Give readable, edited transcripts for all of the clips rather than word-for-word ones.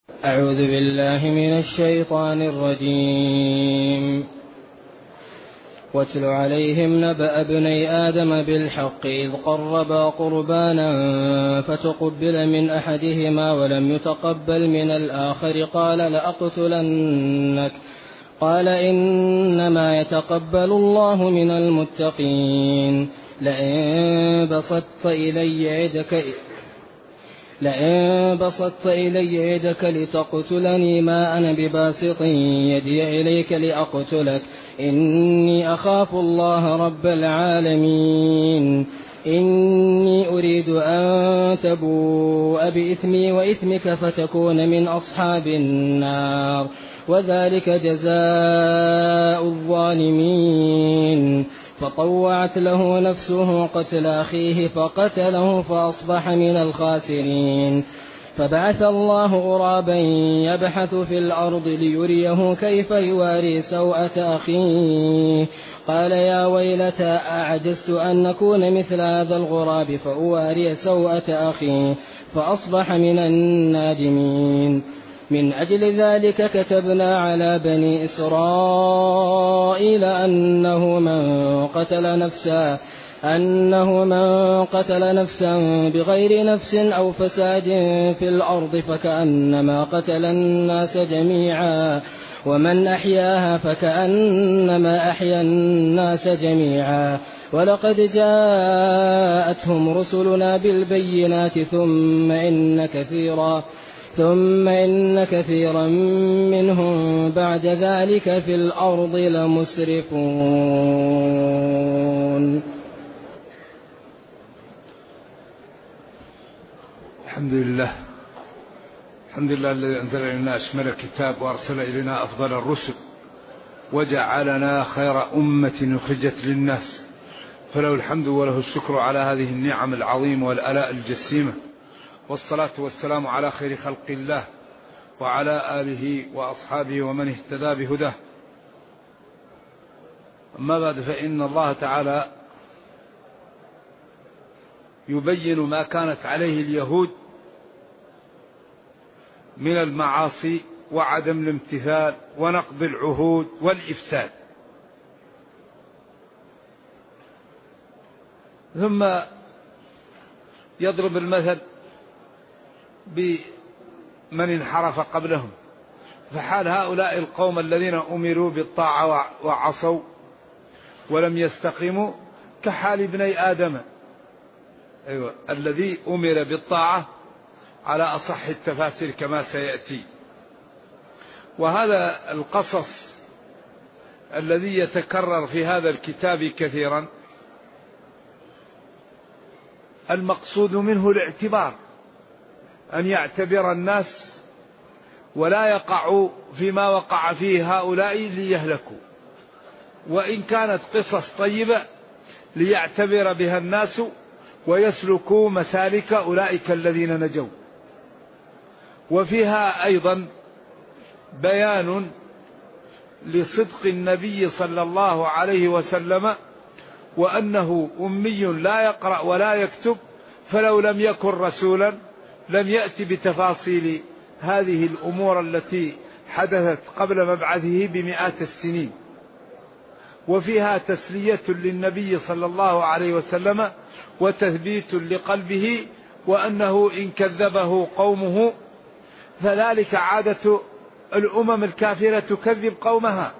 أعوذ بالله من الشيطان الرجيم. واتل عليهم نبأ ابني آدم بالحق إذ قربا قربانا فتقبل من أحدهما ولم يتقبل من الآخر قال لأقتلنك قال إنما يتقبل الله من المتقين. لئن بسطت إلي يدك لتقتلني ما أنا بباسط يدي إليك لأقتلك إني أخاف الله رب العالمين. إني أريد أن تبوء بإثمي وإثمك فتكون من أصحاب النار وذلك جزاء الظالمين. فطوعت له نفسه قتل أخيه فقتله فأصبح من الخاسرين. فبعث الله غرابا يبحث في الأرض ليريه كيف يواري سوءة أخيه قال يا ويلتى أعجزت أن أكون مثل هذا الغراب فأواري سوءة أخي فأصبح من النادمين. من أجل ذلك كتبنا على بني إسرائيل أنه من قتل نفسا بغير نفس أو فساد في الأرض فكأنما قتل الناس جميعا ومن أحياها فكأنما أحيا الناس جميعا. ولقد جاءتهم رسلنا بالبينات ثم إن كثيرا منهم بعد ذلك في الأرض لمسرفون. الحمد لله الذي أنزل إلينا أشمل الكتاب وأرسل إلينا أفضل الرسل وجعلنا خير أمة أخرجت للناس، فله الحمد وله الشكر على هذه النعم العظيمة والآلاء الجسيمة، والصلاة والسلام على خير خلق الله وعلى آله وأصحابه ومن اهتدى بهداه. أما بعد، فإن الله تعالى يبين ما كانت عليه اليهود من المعاصي وعدم الامتثال ونقض العهود والإفساد، ثم يضرب المثل بمن انحرف قبلهم. فحال هؤلاء القوم الذين أمروا بالطاعة وعصوا ولم يستقيموا كحال ابني آدم، الذي أمر بالطاعة على أصح التفاسير كما سيأتي. وهذا القصص الذي يتكرر في هذا الكتاب كثيرا المقصود منه الاعتبار، أن يعتبر الناس ولا يقعوا فيما وقع فيه هؤلاء ليهلكوا، وإن كانت قصص طيبة ليعتبر بها الناس ويسلكوا مسالك أولئك الذين نجوا. وفيها أيضا بيان لصدق النبي صلى الله عليه وسلم، وأنه أمي لا يقرأ ولا يكتب، فلو لم يكن رسولا لم يأتي بتفاصيل هذه الأمور التي حدثت قبل مبعثه بمئات السنين. وفيها تسلية للنبي صلى الله عليه وسلم وتثبيت لقلبه، وأنه إن كذبه قومه فذلك عادة الأمم الكافرة تكذب قومها،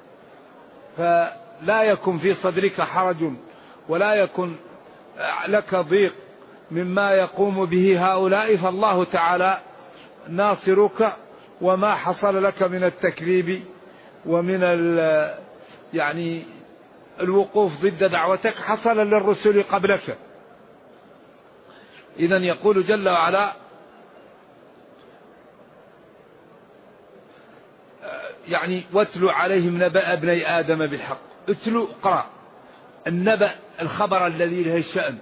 فلا يكن في صدرك حرج ولا يكن لك ضيق مما يقوم به هؤلاء، فالله تعالى ناصرك. وما حصل لك من التكذيب ومن الوقوف ضد دعوتك حصل للرسل قبلك. إذن يقول جل وعلا واتلو عليهم نبأ ابني آدم بالحق. اتلو، اقرأ. النبأ الخبر الذي له الشأن.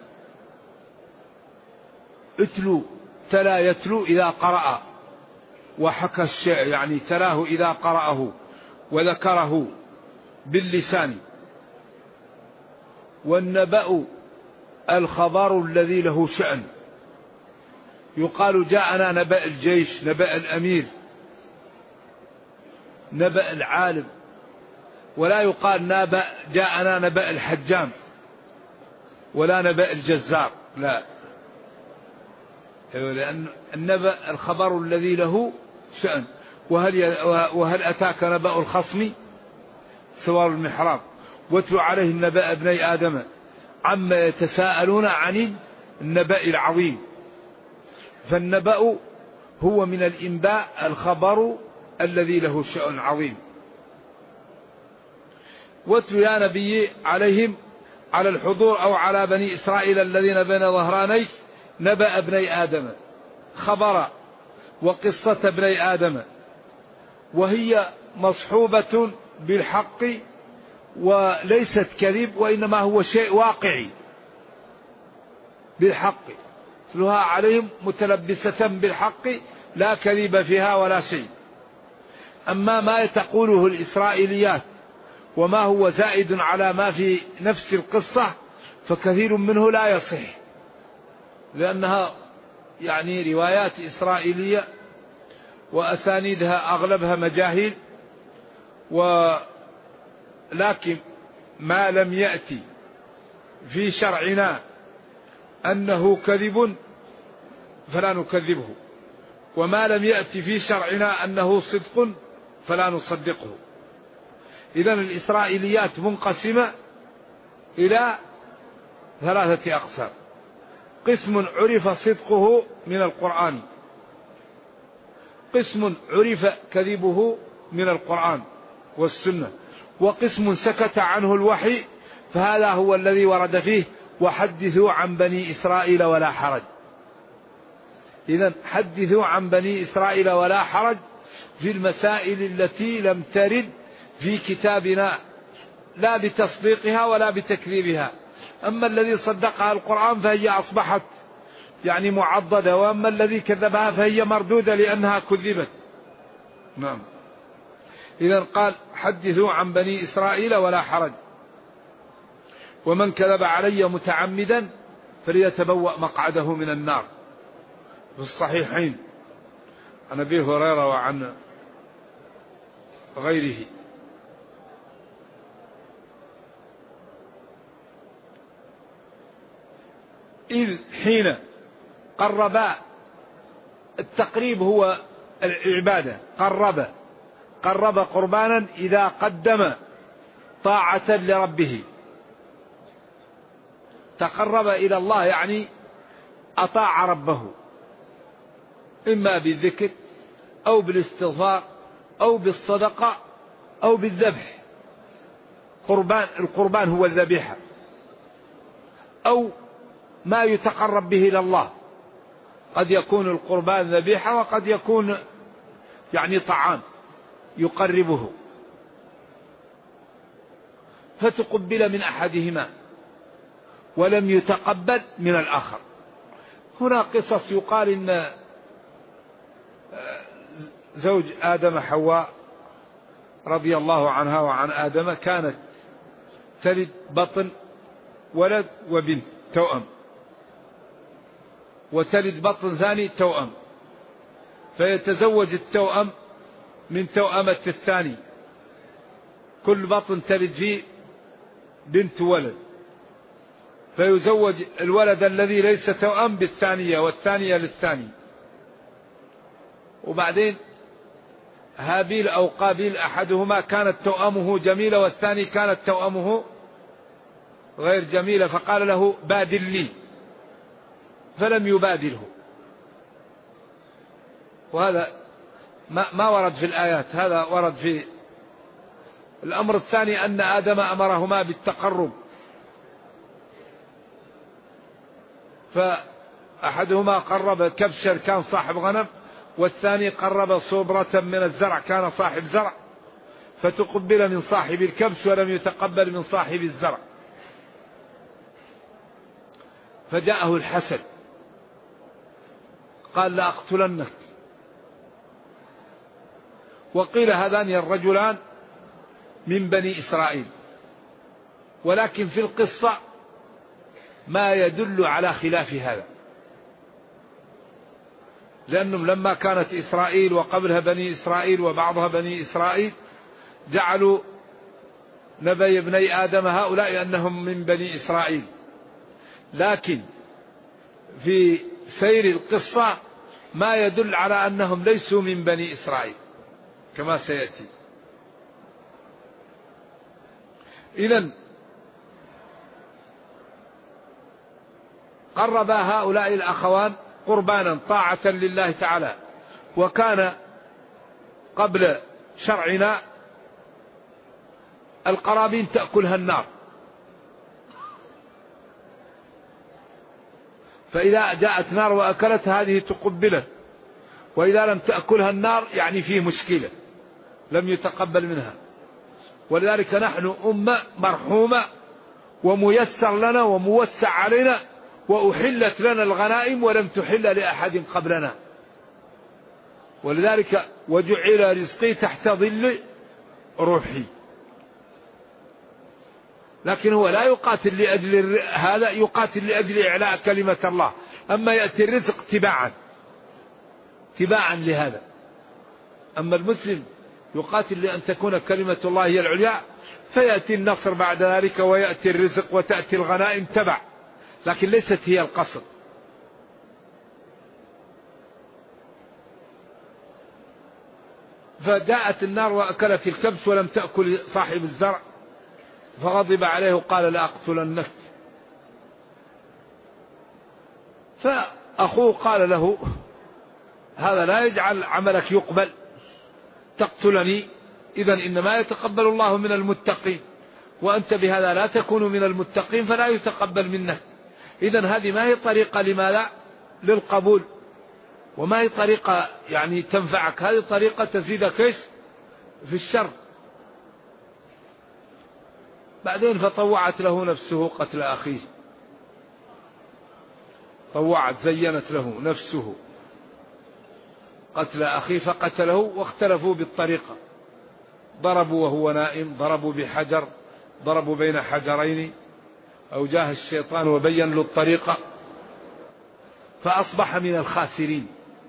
اتلو، تلا يتلو إذا قرأ وحكى الشيء، تلاه إذا قرأه وذكره باللسان. والنبأ الخبر الذي له شأن، يقال جاءنا نبأ الجيش، نبأ الأمير، نبأ العالم، ولا يقال جاءنا نبأ الحجام ولا نبأ الجزار، لا، لأن النبأ الخبر الذي له شأن. وهل أتاك نبأ الخصم سوار المحراب واتل عليهم نبأ ابني آدم عما يتساءلون عن النبأ العظيم. فالنبأ هو من الإنباء الخبر الذي له شأن عظيم. واتل يا نبي عليهم على الحضور أو على بني إسرائيل الذين بين ظهرانيك نبأ ابني آدم، خبر وقصة ابني آدم، وهي مصحوبة بالحق وليست كذب، وإنما هو شيء واقعي بالحق، تلها عليهم متلبسة بالحق لا كذب فيها ولا شيء. أما ما تقوله الإسرائيليات وما هو زائد على ما في نفس القصة فكثير منه لا يصح، لأنها يعني روايات إسرائيلية وأسانيدها أغلبها مجاهيل، ولكن ما لم يأتي في شرعنا أنه كذب فلا نكذبه، وما لم يأتي في شرعنا أنه صدق فلا نصدقه. إذن الإسرائيليات منقسمة إلى 3 أقسام: قسم عرف صدقه من القرآن، قسم عرف كذبه من القرآن والسنة، وقسم سكت عنه الوحي، فهذا هو الذي ورد فيه وحدثوا عن بني إسرائيل ولا حرج. إذن حدثوا عن بني إسرائيل ولا حرج في المسائل التي لم ترد في كتابنا لا بتصديقها ولا بتكذيبها. أما الذي صدقها القرآن فهي أصبحت يعني معضدة، وأما الذي كذبها فهي مردودة لأنها كذبت. نعم. إذن قال حدثوا عن بني إسرائيل ولا حرج، ومن كذب علي متعمدا فليتبوأ مقعده من النار. في الصحيحين عن أبي هريرة وعن غيره إذ حين قربا، التقريب هو العبادة، قرب قربانا إذا قدم طاعة لربه، تقرب إلى الله يعني أطاع ربه، إما بالذكر أو بالاستغفار أو بالصدقة أو بالذبح. القربان هو الذبيحة أو ما يتقرب به إلى الله، قد يكون القربان ذبيحة وقد يكون يعني طعام يقربه، فتقبل من أحدهما ولم يتقبل من الآخر. هنا قصص يقال إن زوج آدم حواء رضي الله عنها وعن آدم كانت تلد بطن ولد وبنت توأم، وتلد بطن ثاني توأم، فيتزوج التوأم من توأمة الثاني، كل بطن تلد فيه بنت ولد، فيزوج الولد الذي ليس توأم بالثانية والثانية للثاني. وبعدين هابيل أو قابيل أحدهما كانت توأمه جميلة والثاني كانت توأمه غير جميلة، فقال له بادل لي، فلم يبادله. وهذا ما ورد في الآيات، هذا ورد في الأمر الثاني أن آدم أمرهما بالتقرب، فأحدهما قرب كبشا كان صاحب غنم، والثاني قرب صبرة من الزرع كان صاحب زرع، فتقبل من صاحب الكبش ولم يتقبل من صاحب الزرع، فجاءه الحسد قال لأقتلنك. وقيل هذان الرجلان من بني إسرائيل، ولكن في القصة ما يدل على خلاف هذا، لأنهم لما كانت إسرائيل وقبلها بني إسرائيل وبعضها بني إسرائيل جعلوا نبي ابني آدم هؤلاء أنهم من بني إسرائيل، لكن في سير القصة ما يدل على أنهم ليسوا من بني إسرائيل كما سيأتي. إذن قرب هؤلاء الأخوان قربانا طاعة لله تعالى، وكان قبل شرعنا القرابين تأكلها النار، فإذا جاءت نار وأكلت هذه تقبلت، وإذا لم تأكلها النار يعني فيه مشكلة لم يتقبل منها. ولذلك نحن أمة مرحومة وميسر لنا وموسع علينا، وأحلت لنا الغنائم ولم تحل لأحد قبلنا. ولذلك وجعل رزقي تحت ظل روحي. لكن هو لا يقاتل لأجل هذا، يقاتل لأجل إعلاء كلمة الله. أما يأتي الرزق تباعا لهذا. أما المسلم يقاتل لأن تكون كلمة الله هي العليا، فيأتي النصر بعد ذلك ويأتي الرزق وتأتي الغنائم تبع، لكن ليست هي القصد. فجاءت النار وأكلت الكبس ولم تأكل صاحب الزرع، فغضب عليه وقال لأقتلنك. فأخوه قال له هذا لا يجعل عملك يقبل، تقتلني، إذن إنما يتقبل الله من المتقين، وأنت بهذا لا تكون من المتقين فلا يتقبل منك. إذن هذه ما هي طريقة لماذا؟ للقبول، وما هي طريقة يعني تنفعك، هذه طريقة تزيدك ايش؟ في الشر. بعدين فطوعت له نفسه قتل أخيه، طوعت زينت له نفسه قتل أخيه فقتله، واختلفوا بالطريقة، ضربوا وهو نائم، ضربوا بحجر، ضربوا بين حجرين، أو جاه الشيطان وبين له الطريقة، فأصبح من الخاسرين.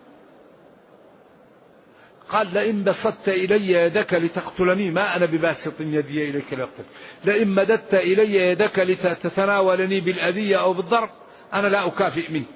قال لئن بسطت إلي يدك لتقتلني ما أنا بباسط يدي إليك لأقتل، لئن مددت إلي يدك لتتناولني بالأذية أو بالضرب أنا لا أكافئ منك،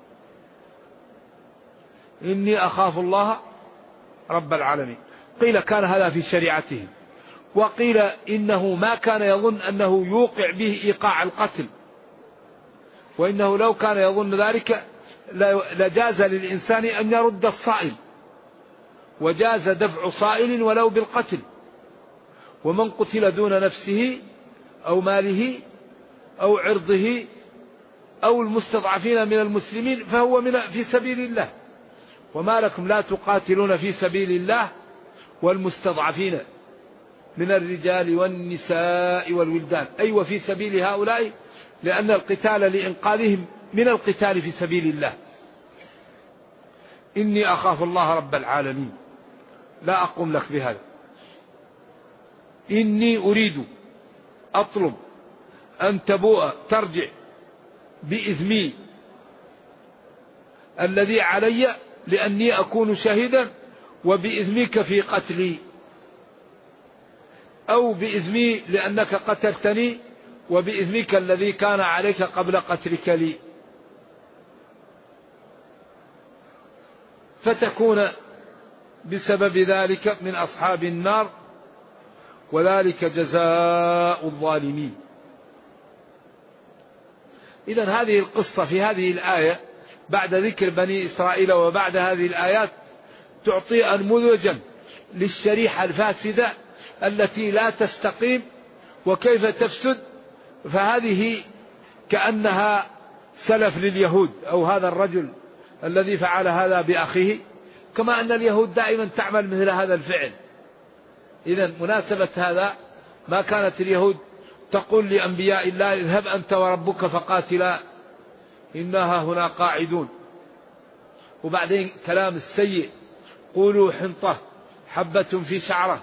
إني أخاف الله رب العالمين. قيل كان هذا في شريعته، وقيل إنه ما كان يظن أنه يوقع به إيقاع القتل، وإنه لو كان يظن ذلك لجاز للإنسان أن يرد الصائل، وجاز دفع صائل ولو بالقتل. ومن قتل دون نفسه أو ماله أو عرضه أو المستضعفين من المسلمين فهو في سبيل الله. وما لكم لا تقاتلون في سبيل الله والمستضعفين من الرجال والنساء والولدان، أي وفي سبيل هؤلاء، لأن القتال لإنقاذهم من القتال في سبيل الله. إني أخاف الله رب العالمين، لا أقوم لك بهذا. إني أريد أطلب أن تبوء ترجع بإثمي الذي علي لأني أكون شهيدا، وبإثمك في قتلي، أو بإثمي لأنك قتلتني، وبإثمك الذي كان عليك قبل قتلك لي، فتكون بسبب ذلك من أصحاب النار، وذلك جزاء الظالمين. إذن هذه القصة في هذه الآية بعد ذكر بني إسرائيل وبعد هذه الآيات تعطي أنموذجا للشريحة الفاسدة التي لا تستقيم وكيف تفسد. فهذه كأنها سلف لليهود، أو هذا الرجل الذي فعل هذا بأخيه، كما أن اليهود دائما تعمل مثل هذا الفعل. إذن مناسبة هذا ما كانت اليهود تقول لأنبياء الله اذهب أنت وربك فقاتلا إنها هنا قاعدون، وبعدين كلام السيء قولوا حنطة حبة في شعرة،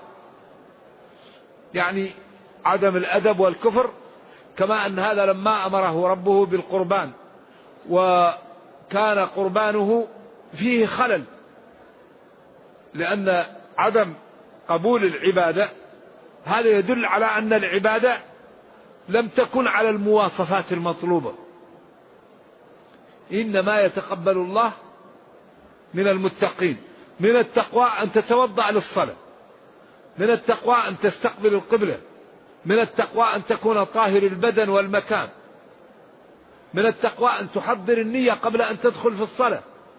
يعني عدم الأدب والكفر. كما أن هذا لما أمره ربه بالقربان وكان قربانه فيه خلل، لأن عدم قبول العبادة هذا يدل على أن العبادة لم تكن على المواصفات المطلوبة. إنما يتقبل الله من المتقين. من التقوى أن تتوضأ للصلاة، من التقوى أن تستقبل القبلة، من التقوى أن تكون طاهر البدن والمكان، من التقوى أن تحضر النية قبل أن تدخل في الصلاة،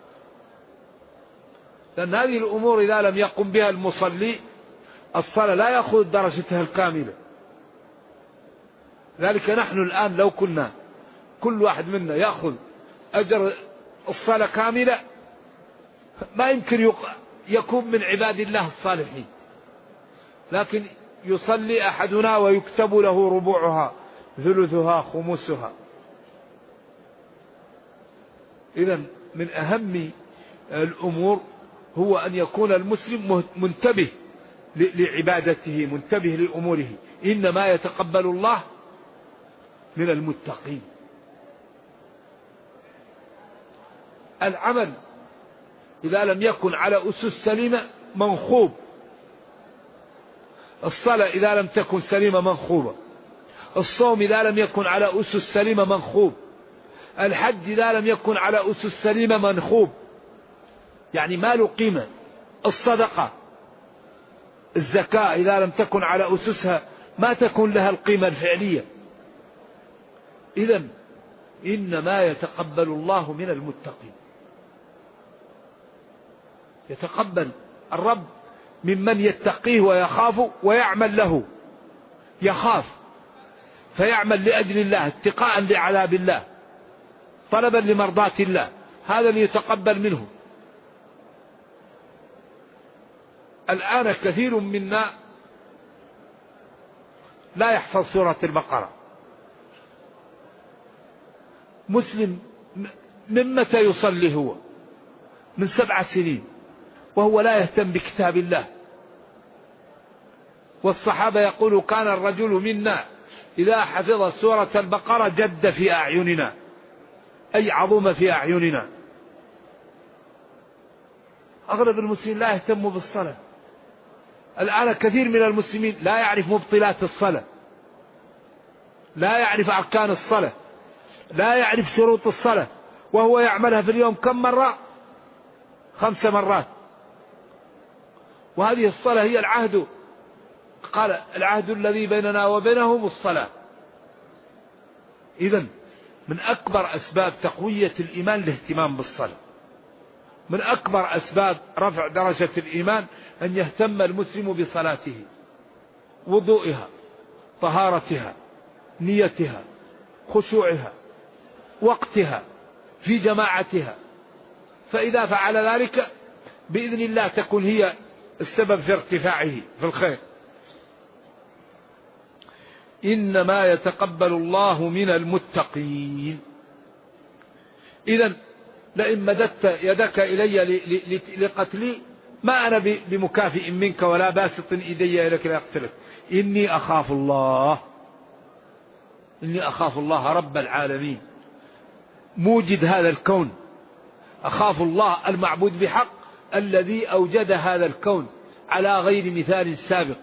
لأن هذه الأمور إذا لم يقم بها المصلي الصلاة لا يأخذ درجتها الكاملة. ذلك نحن الآن لو كنا كل واحد منا يأخذ أجر الصلاة كاملة ما يمكن يكون من عباد الله الصالحين، لكن يصلي أحدنا ويكتب له ربعها ثلثها خمسها. إذن من أهم الأمور هو أن يكون المسلم منتبه لعبادته، منتبه لأموره. إنما يتقبل الله من المتقين. العمل إذا لم يكن على أسس سليمة منخوب، الصلاة إذا لم تكن سليمة منخوبة، الصوم إذا لم يكن على أسس سليمة منخوب، الحج إذا لم يكن على أسس سليمة منخوب، يعني ما له قيمة. الصدقة الزكاة إذا لم تكن على أسسها ما تكون لها القيمة الفعلية. إذن إنما يتقبل الله من المتقين. يتقبل الرب ممن يتقيه ويخاف ويعمل له، يخاف فيعمل لأجل الله، اتقاء لعذاب الله، طلبا لمرضاة الله، هذا اللي يتقبل منه. الآن كثير منا لا يحفظ سورة البقرة. مسلم من متى يصلي؟ هو من 7 سنين وهو لا يهتم بكتاب الله. والصحابة يقولوا كان الرجل منا إذا حفظ سورة البقرة جد في أعيننا، أي عظم في أعيننا. أغلب المسلمين لا يهتموا بالصلاة. الآن كثير من المسلمين لا يعرف مبطلات الصلاة، لا يعرف أركان الصلاة، لا يعرف شروط الصلاة، وهو يعملها في اليوم كم مرة؟ 5 مرات. وهذه الصلاة هي العهد، قال العهد الذي بيننا وبينهم الصلاة. إذن من أكبر أسباب تقوية الإيمان الاهتمام بالصلاة. من أكبر أسباب رفع درجة الإيمان أن يهتم المسلم بصلاته، وضوئها، طهارتها، نيتها، خشوعها، وقتها، في جماعتها. فإذا فعل ذلك بإذن الله تكون هي السبب في ارتفاعه في الخير. إنما يتقبل الله من المتقين. إذن لئن مددت يدك إلي لقتلي ما أنا بمكافئ منك ولا باسط إيدي إليك لأقتلك، إني أخاف الله. إني أخاف الله رب العالمين موجد هذا الكون، أخاف الله المعبود بحق الذي أوجد هذا الكون على غير مثال سابق.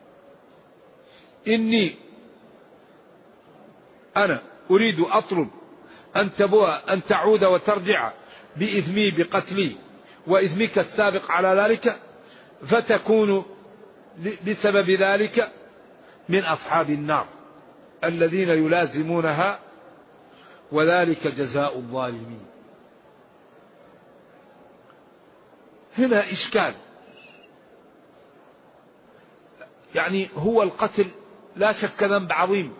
إني أنا أريد أطلب أن تعود وترجع بإثمي بقتلي وإثمك السابق على ذلك، فتكون بسبب ذلك من أصحاب النار الذين يلازمونها، وذلك جزاء الظالمين. هنا إشكال، يعني هو القتل لا شك ذنب عظيم،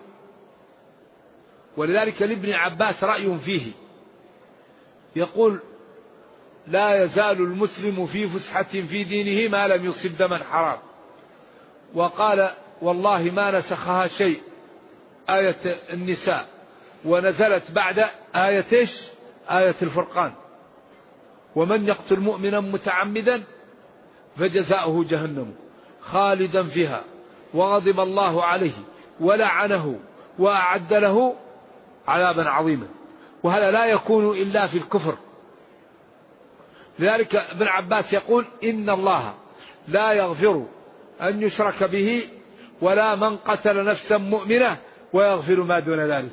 ولذلك لابن عباس رأي فيه، يقول لا يزال المسلم في فسحة في دينه ما لم يصب دما حرام. وقال والله ما نسخها شيء آية النساء، ونزلت بعد آية آية الفرقان، ومن يقتل مؤمنا متعمدا فجزاؤه جهنم خالدا فيها وغضب الله عليه ولعنه وأعد له عذابا عظيما. وهذا لا يكون إلا في الكفر، لذلك ابن عباس يقول إن الله لا يغفر أن يشرك به ولا من قتل نفسا مؤمنة ويغفر ما دون ذلك.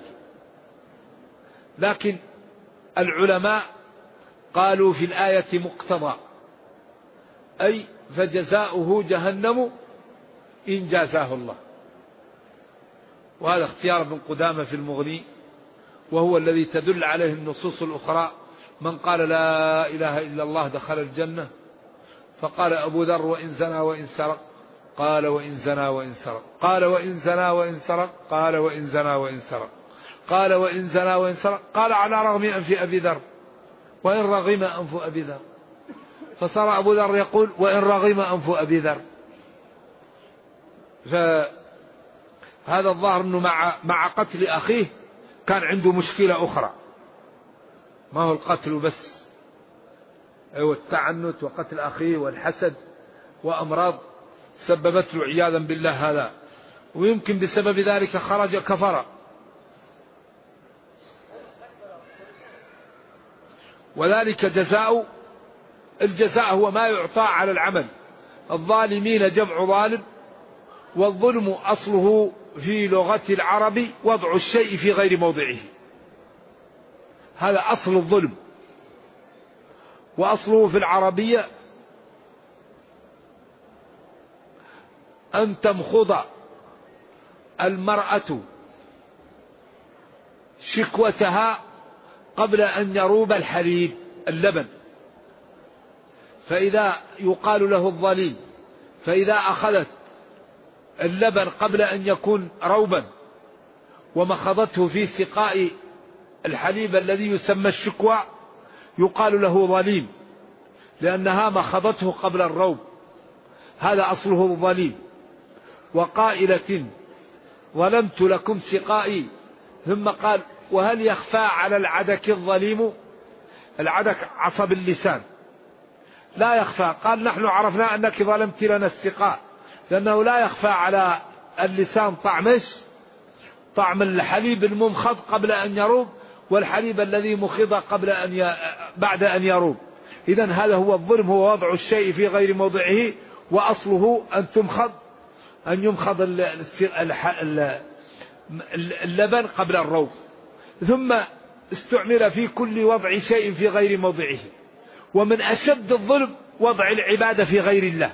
لكن العلماء قالوا في الآية مقتضى، أي فجزاؤه جهنم إن جازاه الله. وهذا اختيار ابن قدامة في المغني، وهو الذي تدل عليه النصوص الأخرى. من قال لا إله إلا الله دخل الجنة. فقال أبو ذر وإن زنى وإن سرق، قال وإن زنى وإن سرق، قال وإن زنى وإن سرق، قال وإن زنى وإن سرق، قال وإن زنى وإن سرق، قال على رغم أنف أبي ذر وإن رغم أنف أبي ذر. فصار أبو ذر يقول وإن رغم أنف أبي ذر. فهذا الظاهر أنه مع قتل أخيه كان عنده مشكلة أخرى، ما هو القتل بس، والتعنت وقتل أخيه والحسد وأمراض سببت له عياذا بالله هذا، ويمكن بسبب ذلك خرج كفر. وذلك الجزاء هو ما يعطى على العمل. الظالمين جمع ظالم، والظلم أصله في لغة العرب وضع الشيء في غير موضعه، هذا أصل الظلم. وأصله في العربية أن تمخض المرأة شكوتها قبل أن يروب الحليب اللبن، فإذا يقال له الظليل، فإذا أخذت اللبن قبل أن يكون روبا ومخضته في سقاء الحليب الذي يسمى الشكوى يقال له ظليم، لأنها مخضته قبل الروب، هذا أصله الظليم. وقائلة ظلمت لكم سقائي، ثم قال وهل يخفى على العدك الظليم؟ العدك عصب اللسان لا يخفى، قال نحن عرفنا أنك ظلمت لنا السقاء، لأنه لا يخفى على اللسان طعم الحليب الممخض قبل أن يروب، والحليب الذي مخض بعد أن يروب. إذن هذا هو الظلم، هو وضع الشيء في غير موضعه، وأصله أن يمخض اللبن قبل الروب، ثم استعمل في كل وضع شيء في غير موضعه. ومن أشد الظلم وضع العبادة في غير الله،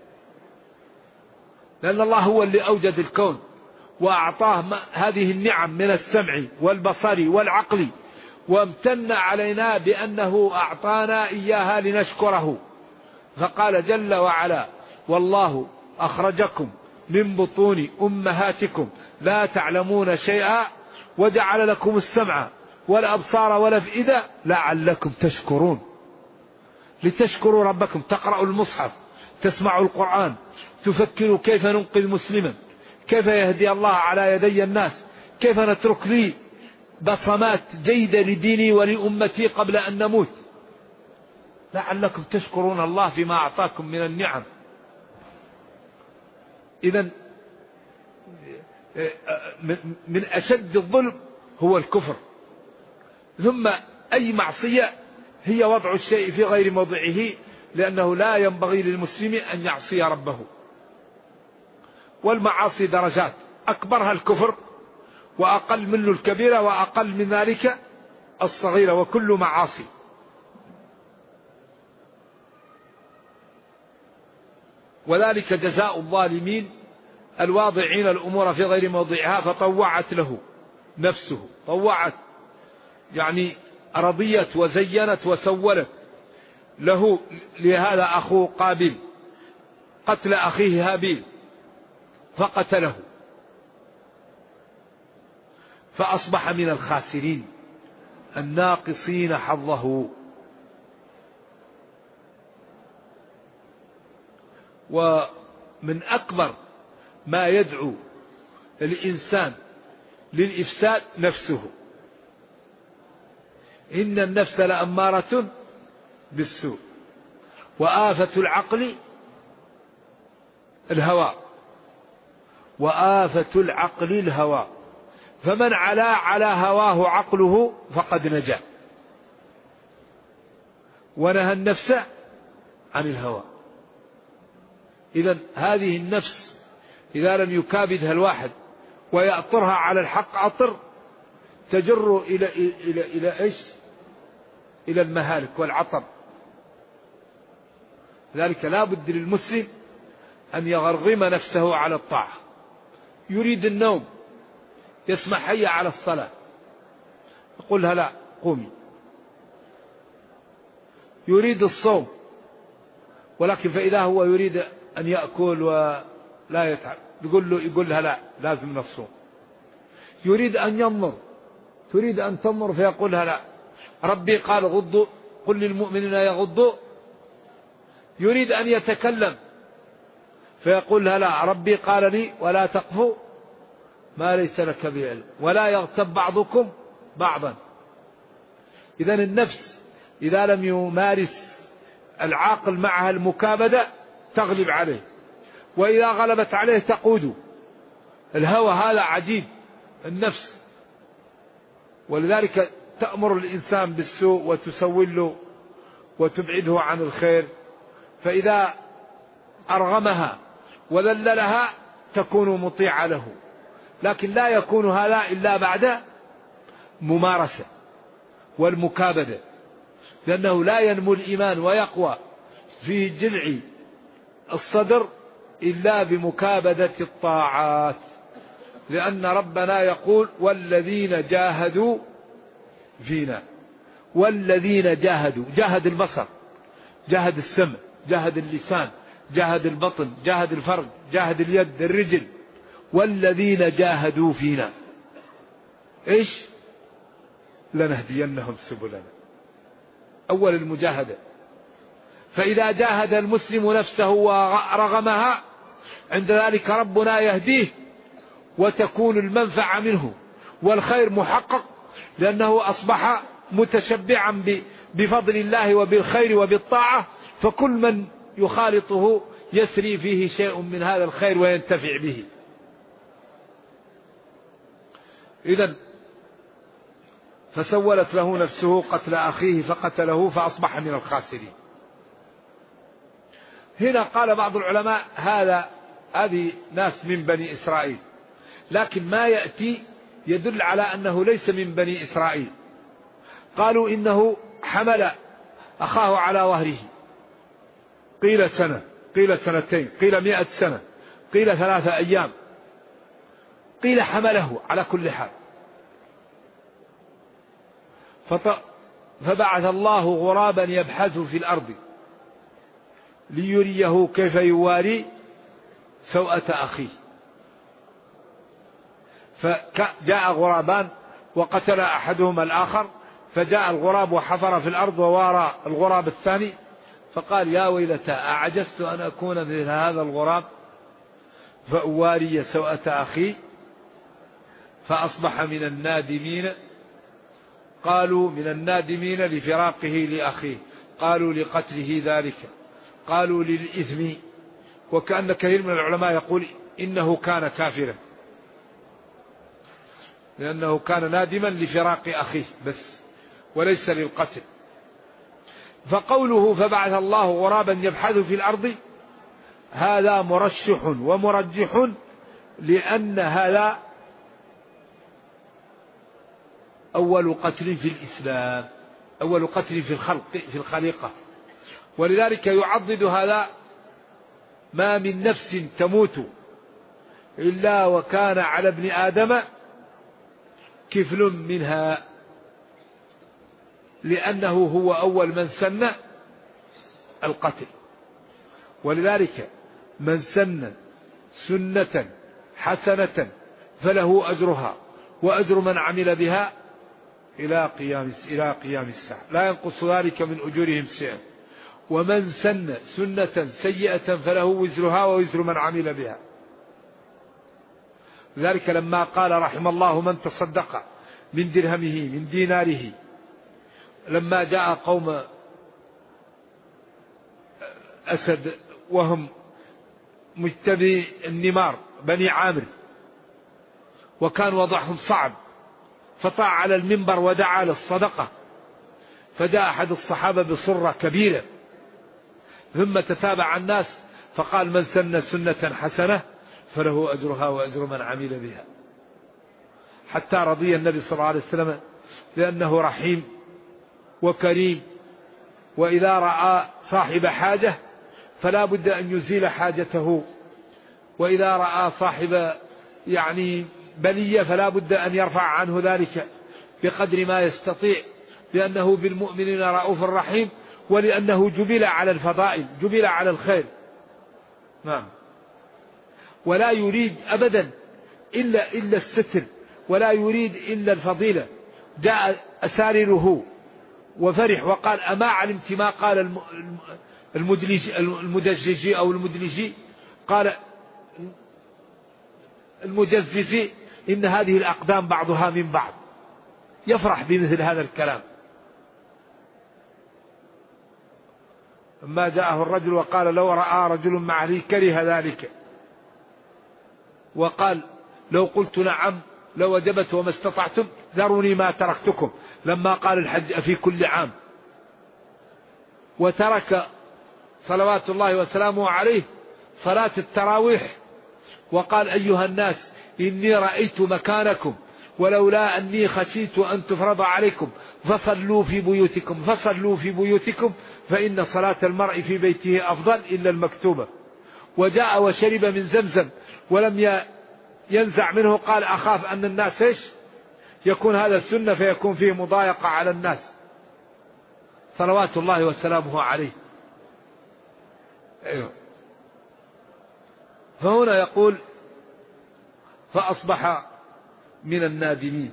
لأن الله هو اللي أوجد الكون وأعطاه هذه النعم من السمع والبصر والعقل، وامتن علينا بأنه أعطانا إياها لنشكره. فقال جل وعلا والله أخرجكم من بطون أمهاتكم لا تعلمون شيئا وجعل لكم السمع والأبصار والأفئدة لعلكم تشكرون. لتشكروا ربكم، تقرأوا المصحف، تسمعوا القرآن، تفكروا كيف ننقذ مسلما، كيف يهدي الله على يدي الناس، كيف نترك لي بصمات جيدة لديني ولأمتي قبل أن نموت، لعلكم تشكرون الله فيما أعطاكم من النعم. إذن من أشد الظلم هو الكفر، ثم أي معصية هي وضع الشيء في غير موضعه، لأنه لا ينبغي للمسلم أن يعصي ربه. والمعاصي درجات، أكبرها الكفر، وأقل منه الكبيرة، وأقل من ذلك الصغيرة، وكل معاصي. وذلك جزاء الظالمين الواضعين الأمور في غير موضعها، فطوعت له نفسه، طوعت يعني رضيت وزينت وسولت له لهذا أخوه قابيل قتل أخيه هابيل، فقتله فأصبح من الخاسرين الناقصين حظه. ومن أكبر ما يدعو الإنسان للإفساد نفسه، إن النفس لأمارة بالسوء، وآفة العقل الهوى، وآفة العقل الهوى، فمن علا على هواه عقله فقد نجا. ونهى النفس عن الهوى. إذن هذه النفس إذا لم يكابدها الواحد ويأطرها على الحق أطر تجر إلى إيش؟ إلى المهالك والعطر. ذلك لا بد للمسلم أن يغرغم نفسه على الطاعة. يريد النوم يسمع حي على الصلاة يقول لها لا قومي. يريد الصوم ولكن فإذا هو يريد أن يأكل ولا يتعب يقول لها لا لازم نصوم. يريد أن ينظر تريد أن تنظر فيقول لها لا ربي قال غضوا قل للمؤمنين يغضوا. يريد أن يتكلم فيقول لها لا ربي قال لي ولا تقفوا ما ليس لك بعلم ولا يغتب بعضكم بعضا. إذن النفس إذا لم يمارس العاقل معها المكابدة تغلب عليه، وإذا غلبت عليه تقود. الهوى هذا عجيب النفس، ولذلك تأمر الإنسان بالسوء وتسول له وتبعده عن الخير، فإذا أرغمها وذللها تكون مطيعة له. لكن لا يكون هذا إلا بعد ممارسة والمكابدة، لأنه لا ينمو الإيمان ويقوى في جذع الصدر إلا بمكابدة الطاعات. لأن ربنا يقول والذين جاهدوا فينا. والذين جاهدوا، جاهد البصر، جاهد السمع، جاهد اللسان، جاهد البطن، جاهد الفرج، جاهد اليد الرجل. والذين جاهدوا فينا إيش؟ لنهدينهم سبلنا. أول المجاهدة. فإذا جاهد المسلم نفسه ورغمها عند ذلك ربنا يهديه وتكون المنفعة منه والخير محقق، لأنه أصبح متشبعا بفضل الله وبالخير وبالطاعة، فكل من يخالطه يسري فيه شيء من هذا الخير وينتفع به. إذن فسولت له نفسه قتل أخيه فقتله فأصبح من الخاسرين. هنا قال بعض العلماء هذه ناس من بني إسرائيل، لكن ما يأتي يدل على أنه ليس من بني إسرائيل. قالوا إنه حمل أخاه على ظهره، قيل سنة، قيل سنتين، قيل 100 سنة، قيل 3 أيام، قيل حمله على كل حال. فبعث الله غرابا يبحث في الأرض ليريه كيف يواري سوءة أخيه. فجاء غرابان وقتل أحدهما الآخر، فجاء الغراب وحفر في الأرض ووارى الغراب الثاني، فقال يا ويلتى أعجزت أن أكون مثل هذا الغراب فأواري سوءة أخي، فأصبح من النادمين. قالوا من النادمين لفراقه لأخيه، قالوا لقتله ذلك، قالوا للإثم. وكأن كثير من العلماء يقول إنه كان كافرا، لأنه كان نادما لفراق أخيه بس وليس للقتل. فقوله فبعث الله غرابا يبحث في الأرض هذا مرشح ومرجح، لأن هذا أول قتل في الإسلام، أول قتل في الخليقة. ولذلك يعضد هذا ما من نفس تموت إلا وكان على ابن آدم كفل منها، لأنه هو أول من سن القتل. ولذلك من سن سنة حسنة فله أجرها وأجر من عمل بها إلى قيام الساعة، لا ينقص ذلك من أجورهم شيئا. ومن سن سنة سيئة فله وزرها ووزر من عمل بها. لذلك لما قال رحم الله من تصدق من درهمه من ديناره، لما جاء قوم أسد وهم مجتبي النمار بني عامر، وكان وضعهم صعب، فطاع على المنبر ودعا للصدقة، فجاء أحد الصحابة بصرة كبيرة، ثم تتابع الناس فقال: من سن سنة حسنة فله أجرها وأجر من عمل بها. حتى رضي النبي صلى الله عليه وسلم لأنه رحيم وكريم، وإذا رأى صاحب حاجة فلا بد أن يزيل حاجته، وإذا رأى صاحب بلية فلا بد أن يرفع عنه ذلك بقدر ما يستطيع، لأنه بالمؤمنين رؤوف رحيم، ولأنه جبل على الفضائل، جبل على الخير. نعم. ولا يريد أبدا إلا الستر، ولا يريد إلا الفضيلة. جاء أسارره وفرح وقال: أما علمت ما قال المدججي أو المدلجي؟ قال المجززي: إن هذه الأقدام بعضها من بعض. يفرح بمثل هذا الكلام. ما جاءه الرجل وقال: لو رأى رجل مع لي كره ذلك، وقال: لو قلت نعم لوجبت وما استطعتم، ذروني ما تركتكم. لما قال الحج في كل عام، وترك صلوات الله وسلامه عليه صلاة التراويح، وقال: أيها الناس إني رأيت مكانكم، ولولا أني خشيت أن تفرض عليكم فصلوا في بيوتكم، فصلوا في بيوتكم، فإن صلاة المرء في بيته أفضل إلا المكتوبة. وجاء وشرب من زمزم ولم ينزع منه، قال: أخاف أن الناس يكون هذا السنة فيكون فيه مضايقة على الناس، صلوات الله وسلامه عليه. أيوه. فهنا يقول: فأصبح من النادمين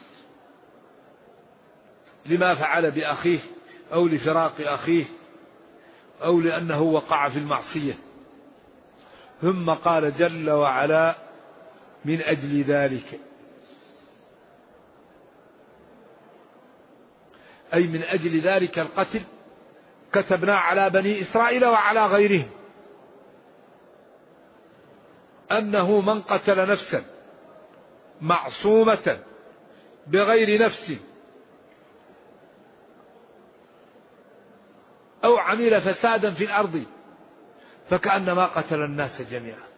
لما فعل بأخيه، أو لفراق أخيه، أو لأنه وقع في المعصية. ثم قال جل وعلا: من أجل ذلك، أي من أجل ذلك القتل كتبنا على بني إسرائيل وعلى غيرهم أنه من قتل نفسا معصومة بغير نفس أو عمل فسادا في الأرض فكأنما قتل الناس جميعا.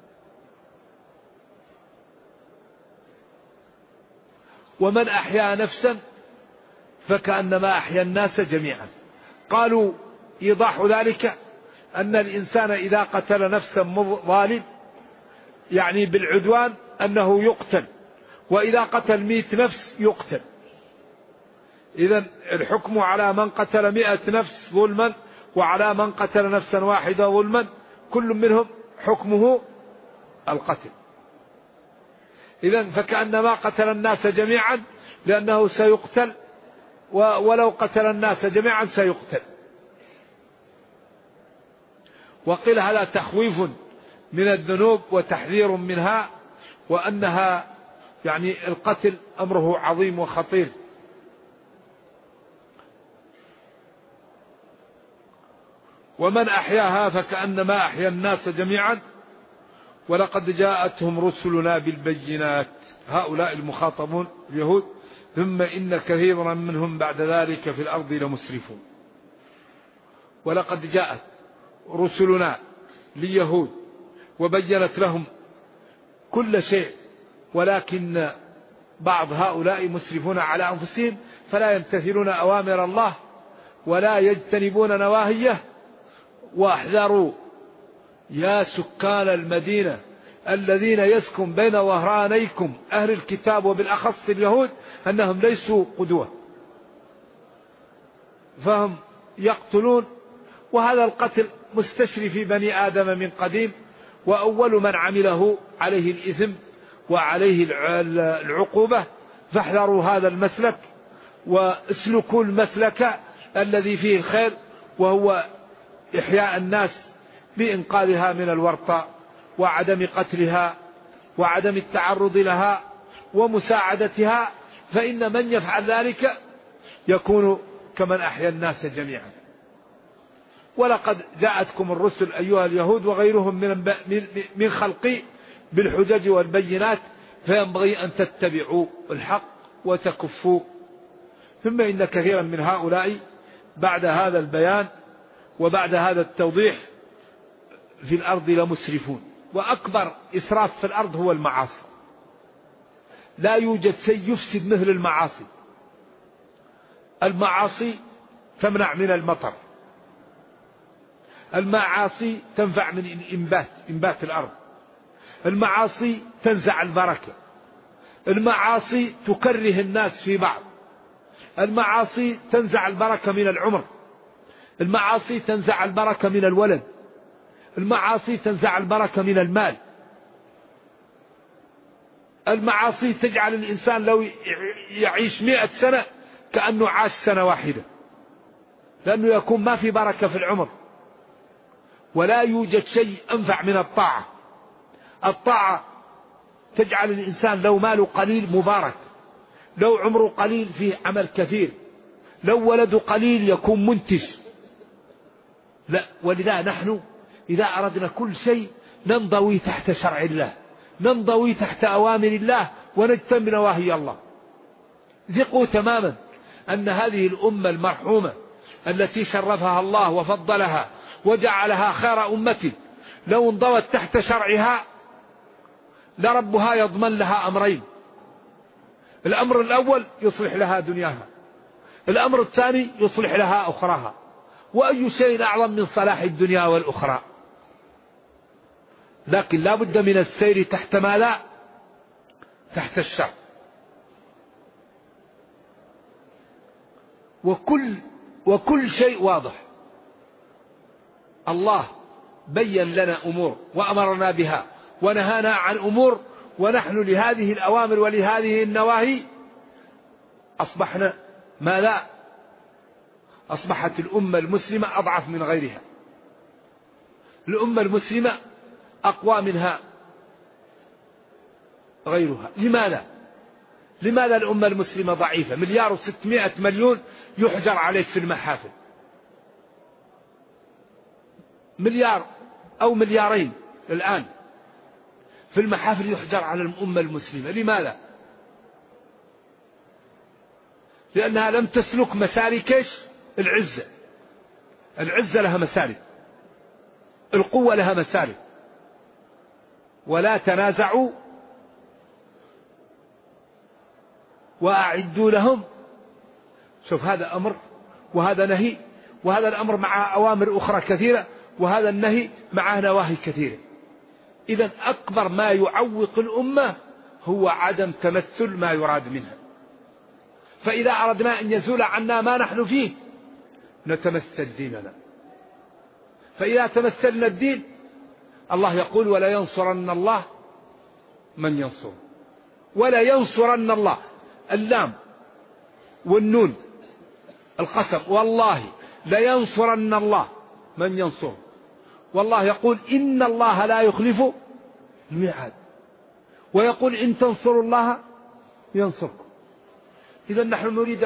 ومن أحيا نفسا فكأنما أحيا الناس جميعا. قالوا إيضاح ذلك أن الإنسان إذا قتل نفسا ظالم بالعدوان أنه يقتل، وإذا قتل 100 نفس يقتل. إذن الحكم على من قتل 100 نفس ظلما وعلى من قتل نفسا واحدة ظلما كل منهم حكمه القتل. إذن فكأنما قتل الناس جميعا، لأنه سيقتل، ولو قتل الناس جميعا سيقتل. وقيل هذا تخويف من الذنوب وتحذير منها، وأنها القتل أمره عظيم وخطير. ومن أحياها فكأنما أحيا الناس جميعا ولقد جاءتهم رسلنا بالبينات، هؤلاء المخاطبون اليهود. ثم إن كثيرا منهم بعد ذلك في الأرض لمسرفون. ولقد جاءت رسلنا لليهود وبينت لهم كل شيء، ولكن بعض هؤلاء مسرفون على أنفسهم فلا يمتثلون أوامر الله ولا يجتنبون نواهيه. واحذروا يا سكان المدينة الذين يسكن بين ظهرانيكم أهل الكتاب وبالأخص اليهود أنهم ليسوا قدوة، فهم يقتلون. وهذا القتل مستشري في بني آدم من قديم، وأول من عمله عليه الإثم وعليه العقوبة. فاحذروا هذا المسلك واسلكوا المسلك الذي فيه الخير، وهو إحياء الناس بإنقاذها من الورطة وعدم قتلها وعدم التعرض لها ومساعدتها. فإن من يفعل ذلك يكون كمن أحيا الناس جميعا. ولقد جاءتكم الرسل أيها اليهود وغيرهم من خلقي بالحجج والبينات، فينبغي أن تتبعوا الحق وتكفوا ثم إن كثيرا من هؤلاء بعد هذا البيان وبعد هذا التوضيح في الأرض لمسرفون. وأكبر إسراف في الأرض هو المعاصي. لا يوجد شيء يفسد مثل المعاصي. المعاصي تمنع من المطر، المعاصي تنفع من إنبات الأرض، المعاصي تنزع البركة، المعاصي تكره الناس في بعض، المعاصي تنزع البركة من العمر، المعاصي تنزع البركة من الولد، المعاصي تنزع البركة من المال، المعاصي تجعل الإنسان لو يعيش 100 سنة كأنه عاش سنة واحدة، لأنه يكون ما في بركة في العمر. ولا يوجد شيء أنفع من الطاعة. الطاعة تجعل الإنسان لو ماله قليل مبارك، لو عمره قليل فيه عمل كثير، لو ولده قليل يكون منتج. لا، ولذا نحن إذا أردنا كل شيء ننضوي تحت شرع الله، ننضوي تحت أوامر الله ونجتنب نواهي الله. ثقوا تماما أن هذه الأمة المرحومة التي شرفها الله وفضلها وجعلها خير أمة لو انضوت تحت شرعها لربها يضمن لها أمرين: الأمر الأول يصلح لها دنياها، الأمر الثاني يصلح لها أخراها. وأي شيء أعظم من صلاح الدنيا والأخرى؟ لكن لا بد من السير تحت ما لا تحت الشرع. وكل شيء واضح. الله بين لنا أمور وأمرنا بها ونهانا عن أمور، ونحن لهذه الأوامر ولهذه النواهي أصبحنا ما لا، أصبحت الأمة المسلمة أضعف من غيرها. الأمة المسلمة أقوى منها غيرها. لماذا الأمة المسلمة ضعيفة؟ 1,600,000,000 يحجر عليك في المحافل، 1 أو 2 الآن في المحافل يحجر على الأمة المسلمة. لماذا؟ لأنها لم تسلك مسالك العزة. العزة لها مسالك، القوة لها مسالك. ولا تنازعوا وأعدوا لهم. شوف، هذا أمر وهذا نهي، وهذا الأمر مع أوامر أخرى كثيرة، وهذا النهي مع نواهي كثيرة. إذن أكبر ما يعوق الأمة هو عدم تمثل ما يراد منها. فإذا أردنا أن يزول عنا ما نحن فيه نتمثل ديننا. فإذا تمثلنا الدين، الله يقول: ولا ينصرن الله من ينصر. ولا ينصرن الله، اللام والنون القسم، والله لا ينصرن الله من ينصر. والله يقول: إن الله لا يخلف الميعاد. ويقول: إن تنصروا الله ينصركم. إذا نحن نريد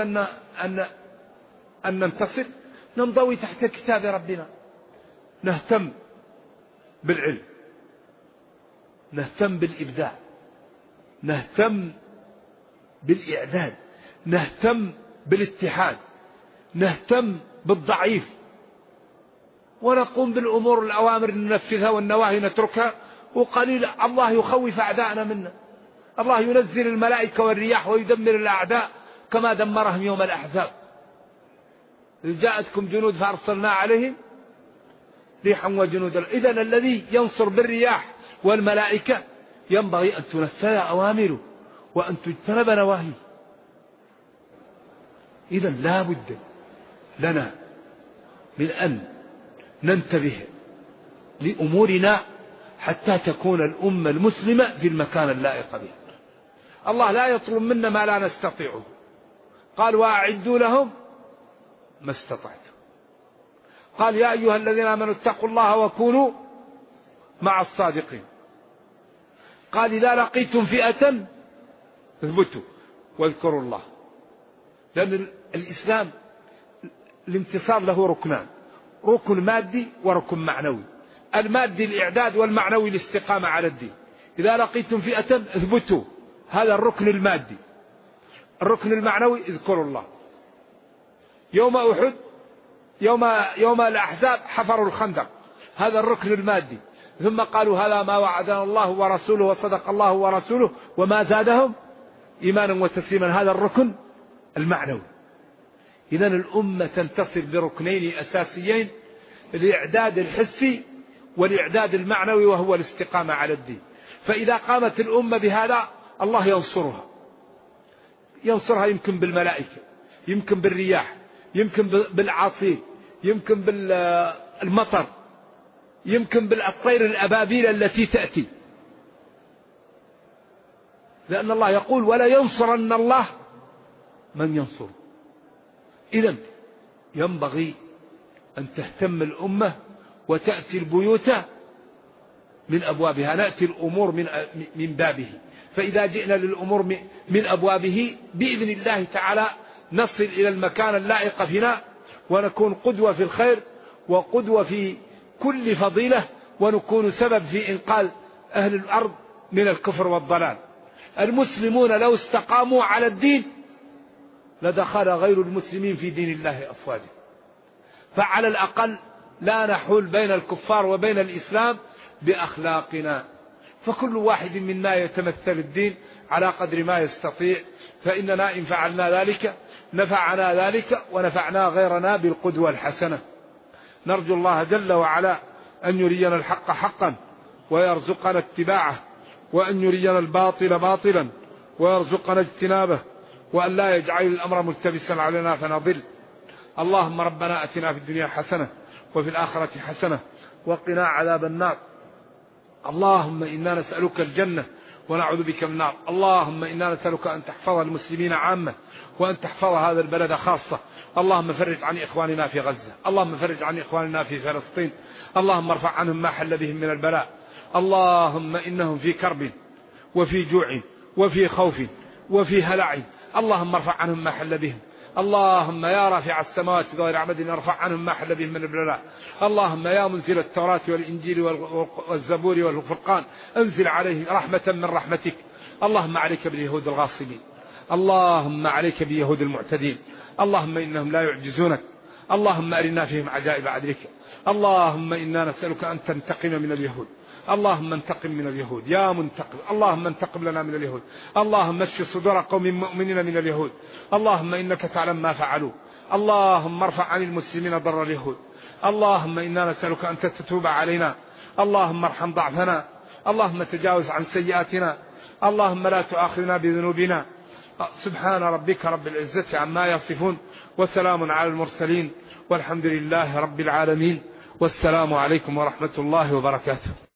أن ننتصر، ننضوي تحت كتاب ربنا، نهتم بالعلم، نهتم بالإبداع، نهتم بالإعداد، نهتم بالاتحاد، نهتم بالضعيف، ونقوم بالأمور الأوامر ننفذها والنواهي نتركها. وقليل الله يخوف أعداءنا منا. الله ينزل الملائكة والرياح ويدمر الأعداء كما دمرهم يوم الأحزاب. إذ جاءتكم جنود فأرسلنا عليهم ريحا وجنودا. إذن الذي ينصر بالرياح والملائكة ينبغي أن تنفذ أوامره وأن تجتنب نواهيه. إذن لا بد لنا من أن ننتبه لأمورنا حتى تكون الأمة المسلمة في المكان اللائق بها. الله لا يطلب منا ما لا نستطيعه. قال: وأعدوا لهم ما استطعتم. قال: يا أيها الذين آمنوا اتقوا الله وكونوا مع الصادقين. قال: إذا لقيتم فئة اثبتوا واذكروا الله. لأن الإسلام الانتصار له ركنان: ركن مادي وركن معنوي. المادي الإعداد، والمعنوي الاستقامة على الدين. إذا لقيتم فئة اثبتوا، هذا الركن المادي. الركن المعنوي: اذكروا الله. يوم أحد، يوم الأحزاب حفروا الخندق، هذا الركن المادي. ثم قالوا هذا ما وعدنا الله ورسوله وصدق الله ورسوله وما زادهم إيمانا وتسليما، هذا الركن المعنوي. إذن الأمة تنتصر بركنين أساسيين، الإعداد الحسي والإعداد المعنوي، وهو الاستقامة على الدين. فإذا قامت الأمة بهذا الله ينصرها يمكن بالملائكة، يمكن بالرياح، يمكن بالعاصير، يمكن بالمطر، يمكن بالطير الأبابيل التي تأتي، لأن الله يقول ولا ينصرن الله من ينصره. إذن ينبغي أن تهتم الأمة وتأتي البيوت من أبوابها، نأتي الأمور من بابه. فإذا جئنا للأمور من أبوابه بإذن الله تعالى نصل إلى المكان اللائق فينا، ونكون قدوة في الخير وقدوة في كل فضيلة، ونكون سبب في إنقاذ أهل الأرض من الكفر والضلال. المسلمون لو استقاموا على الدين لدخل غير المسلمين في دين الله أفواجا. فعلى الأقل لا نحول بين الكفار وبين الإسلام بأخلاقنا، فكل واحد منا يتمثل الدين على قدر ما يستطيع، فإننا إن فعلنا ذلك نفعنا ذلك ونفعنا غيرنا بالقدوة الحسنة. نرجو الله جل وعلا أن يرينا الحق حقا ويرزقنا اتباعه، وأن يرينا الباطل باطلا ويرزقنا اجتنابه، وأن لا يجعل الأمر ملتبسا علينا فنضل. اللهم ربنا أتنا في الدنيا حسنة وفي الآخرة حسنة وقنا عذاب النار. اللهم إنا نسألك الجنة ونعوذ بك من النار. اللهم إنا نسألك أن تحفظ المسلمين عامة وأن تحفظ هذا البلد خاصة. اللهم فرج عن إخواننا في غزة، اللهم فرج عن إخواننا في فلسطين، اللهم ارفع عنهم ما حل بهم من البلاء. اللهم إنهم في كرب وفي جوع وفي خوف وفي هلع، اللهم ارفع عنهم ما حل بهم. اللهم يا رافع السماوات بغير عمد ارفع عنهم ما حل بهم من البلاء. اللهم يا منزل التوراة والإنجيل والزبور والفرقان انزل عليهم رحمة من رحمتك. اللهم عليك باليهود الغاصبين، اللهم عليك باليهود المعتدين، اللهم إنهم لا يعجزونك. اللهم أرنا فيهم عجائب عدلك. اللهم إنا نسألك أن تنتقم من اليهود، اللهم انتقم من اليهود يا منتقم. اللهم انتقم لنا من اليهود. اللهم اشف صدور قوم مؤمنين من اليهود. اللهم إنك تعلم ما فعلوا. اللهم ارفع عن المسلمين ضر اليهود. اللهم إنا نسألك أن تتوب علينا. اللهم ارحم ضعفنا. اللهم تجاوز عن سيئاتنا. اللهم لا تؤاخذنا بذنوبنا. سبحان ربك رب العزة عما يصفون، وسلام على المرسلين، والحمد لله رب العالمين، والسلام عليكم ورحمة الله وبركاته.